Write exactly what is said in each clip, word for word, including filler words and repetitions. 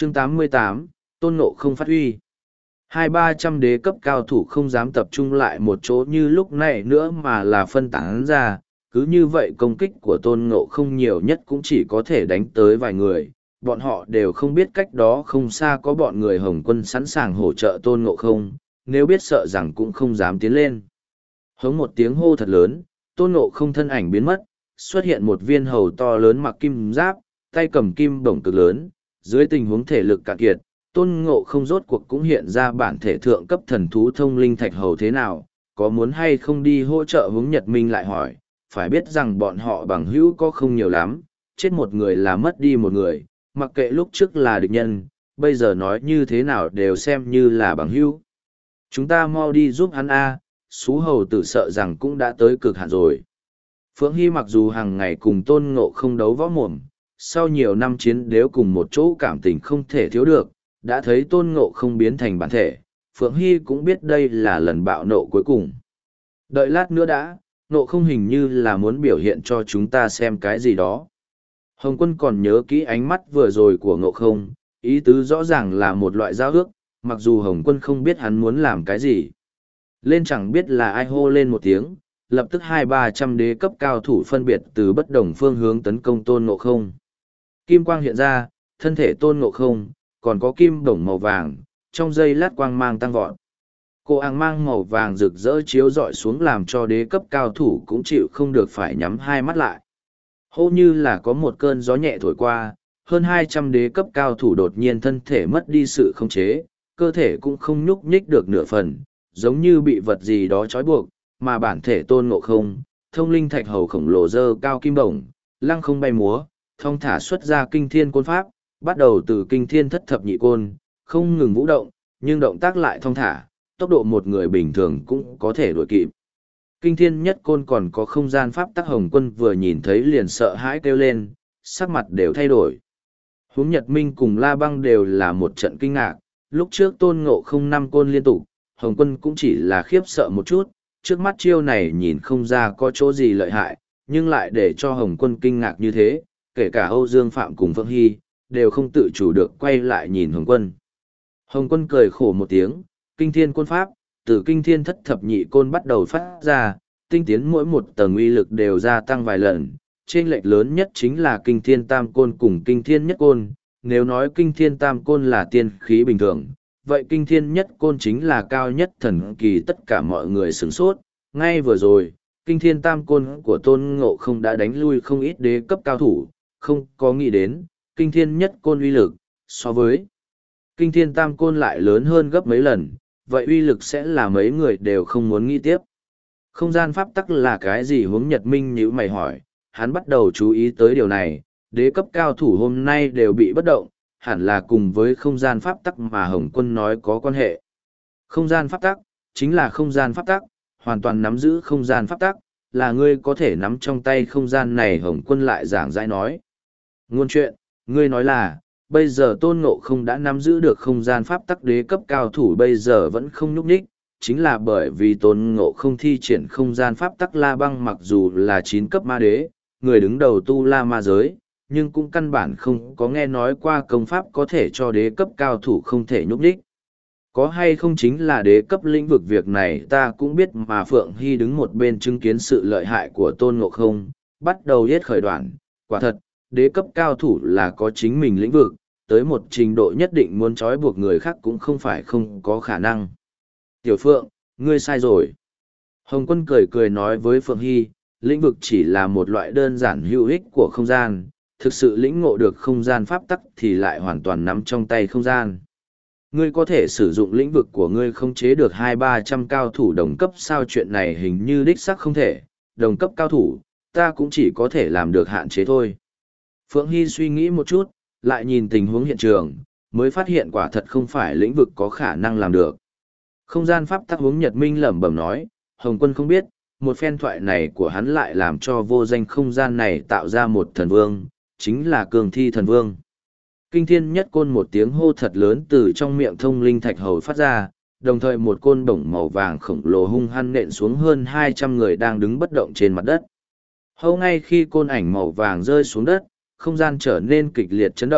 chương tám mươi tám, tôn ngộ không phát huy. Hai ba trăm đế cấp cao thủ không dám tập trung lại một chỗ như lúc này nữa mà là phân tán ra, cứ như vậy công kích của tôn ngộ không nhiều nhất cũng chỉ có thể đánh tới vài người. Bọn họ đều không biết cách đó không xa có bọn người Hồng Quân sẵn sàng hỗ trợ tôn ngộ không, nếu biết sợ rằng cũng không dám tiến lên. Hống một tiếng hô thật lớn, tôn ngộ không thân ảnh biến mất, xuất hiện một viên hầu to lớn mặc kim giáp, tay cầm kim bổng cực lớn, dưới tình huống thể lực cạn kiệt, tôn ngộ không rốt cuộc cũng hiện ra bản thể thượng cấp thần thú thông linh thạch hầu thế nào, có muốn hay không đi hỗ trợ hướng Nhật Minh lại hỏi, phải biết rằng bọn họ bằng hữu có không nhiều lắm, chết một người là mất đi một người, mặc kệ lúc trước là địch nhân, bây giờ nói như thế nào đều xem như là bằng hữu. Chúng ta mau đi giúp hắn a, Sú hầu tử sợ rằng cũng đã tới cực hạn rồi. Phượng Hy mặc dù hàng ngày cùng tôn ngộ không đấu võ mồm, sau nhiều năm chiến đấu cùng một chỗ cảm tình không thể thiếu được, đã thấy tôn ngộ không biến thành bản thể, Phượng Hy cũng biết đây là lần bạo nộ cuối cùng. Đợi lát nữa đã, ngộ không hình như là muốn biểu hiện cho chúng ta xem cái gì đó. Hồng Quân còn nhớ kỹ ánh mắt vừa rồi của ngộ không, ý tứ rõ ràng là một loại giao ước, mặc dù Hồng Quân không biết hắn muốn làm cái gì. Lên chẳng biết là ai hô lên một tiếng, lập tức hai ba trăm đế cấp cao thủ phân biệt từ bất đồng phương hướng tấn công tôn ngộ không. Kim quang hiện ra, thân thể tôn ngộ không, còn có kim đồng màu vàng, trong giây lát quang mang tăng vọt. Cô áng mang màu vàng rực rỡ chiếu rọi xuống làm cho đế cấp cao thủ cũng chịu không được phải nhắm hai mắt lại. Hô như là có một cơn gió nhẹ thổi qua, hơn hai trăm đế cấp cao thủ đột nhiên thân thể mất đi sự khống chế, cơ thể cũng không nhúc nhích được nửa phần, giống như bị vật gì đó trói buộc, mà bản thể tôn ngộ không, thông linh thạch hầu khổng lồ dơ cao kim bổng, lăng không bay múa, thong thả xuất ra kinh thiên côn pháp, bắt đầu từ kinh thiên thất thập nhị côn, không ngừng vũ động, nhưng động tác lại thong thả, tốc độ một người bình thường cũng có thể đuổi kịp. Kinh thiên nhất côn còn có không gian pháp tắc. Hồng Quân vừa nhìn thấy liền sợ hãi kêu lên, sắc mặt đều thay đổi. Huống Nhật Minh cùng La Băng đều là một trận kinh ngạc, lúc trước tôn ngộ không năm côn liên tục, Hồng Quân cũng chỉ là khiếp sợ một chút, trước mắt chiêu này nhìn không ra có chỗ gì lợi hại, nhưng lại để cho Hồng Quân kinh ngạc như thế, kể cả Âu Dương Phạm cùng Phượng Hy, đều không tự chủ được quay lại nhìn Hồng Quân. Hồng Quân cười khổ một tiếng, kinh thiên côn pháp, từ kinh thiên thất thập nhị côn bắt đầu phát ra, tinh tiến mỗi một tầng uy lực đều gia tăng vài lần, chênh lệch lớn nhất chính là kinh thiên tam côn cùng kinh thiên nhất côn, nếu nói kinh thiên tam côn là tiên khí bình thường, vậy kinh thiên nhất côn chính là cao nhất thần kỳ. Tất cả mọi người sửng sốt, ngay vừa rồi, kinh thiên tam côn của tôn ngộ không đã đánh lui không ít đế cấp cao thủ, không có nghĩ đến, kinh thiên nhất côn uy lực, so với kinh thiên tam côn lại lớn hơn gấp mấy lần, vậy uy lực sẽ là mấy người đều không muốn nghĩ tiếp. Không gian pháp tắc là cái gì? Hướng Nhật Minh nhíu mày hỏi, hắn bắt đầu chú ý tới điều này, đế cấp cao thủ hôm nay đều bị bất động, hẳn là cùng với không gian pháp tắc mà Hồng Quân nói có quan hệ. Không gian pháp tắc, chính là không gian pháp tắc, hoàn toàn nắm giữ không gian pháp tắc, là ngươi có thể nắm trong tay không gian này. Hồng Quân lại giảng giải nói. Ngôn chuyện, ngươi nói là, bây giờ tôn ngộ không đã nắm giữ được không gian pháp tắc, đế cấp cao thủ bây giờ vẫn không nhúc nhích, chính là bởi vì tôn ngộ không thi triển không gian pháp tắc. La Băng mặc dù là chín cấp ma đế, người đứng đầu tu la ma giới, nhưng cũng căn bản không có nghe nói qua công pháp có thể cho đế cấp cao thủ không thể nhúc nhích. Có hay không chính là đế cấp lĩnh vực, việc này ta cũng biết, mà Phượng Hy đứng một bên chứng kiến sự lợi hại của tôn ngộ không, bắt đầu yết khởi đoạn. Quả thật, đế cấp cao thủ là có chính mình lĩnh vực, tới một trình độ nhất định muốn trói buộc người khác cũng không phải không có khả năng. Tiểu Phượng, ngươi sai rồi. Hồng Quân cười cười nói với Phượng Hy, lĩnh vực chỉ là một loại đơn giản hữu ích của không gian, thực sự lĩnh ngộ được không gian pháp tắc thì lại hoàn toàn nắm trong tay không gian. Ngươi có thể sử dụng lĩnh vực của ngươi khống chế được hai ba trăm cao thủ đồng cấp sao? Chuyện này hình như đích xác không thể, đồng cấp cao thủ, ta cũng chỉ có thể làm được hạn chế thôi. Phượng Hy suy nghĩ một chút, lại nhìn tình huống hiện trường, mới phát hiện quả thật không phải lĩnh vực có khả năng làm được. Không gian pháp tắc. Hướng Nhật Minh lẩm bẩm nói, Hồng Quân không biết, một phen thoại này của hắn lại làm cho vô danh không gian này tạo ra một thần vương, chính là cường thi thần vương. Kinh thiên nhất côn, một tiếng hô thật lớn từ trong miệng thông linh thạch hầu phát ra, đồng thời một côn bổng màu vàng khổng lồ hung hăng nện xuống hơn hai trăm người đang đứng bất động trên mặt đất. Hầu ngay khi côn ảnh màu vàng rơi xuống đất, không gian trở nên kịch liệt chấn động,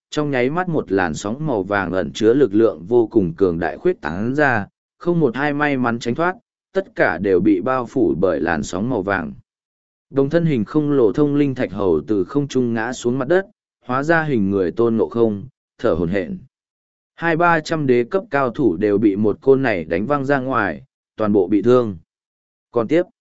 trong nháy mắt một làn sóng màu vàng ẩn chứa lực lượng vô cùng cường đại khuyết tán ra, không một hai may mắn tránh thoát, tất cả đều bị bao phủ bởi làn sóng màu vàng. Đồng thân hình không lộ thông linh thạch hầu từ không trung ngã xuống mặt đất, hóa ra hình người Tôn Ngộ Không, thở hổn hển. Hai ba trăm đế cấp cao thủ đều bị một côn này đánh văng ra ngoài, toàn bộ bị thương. Còn tiếp,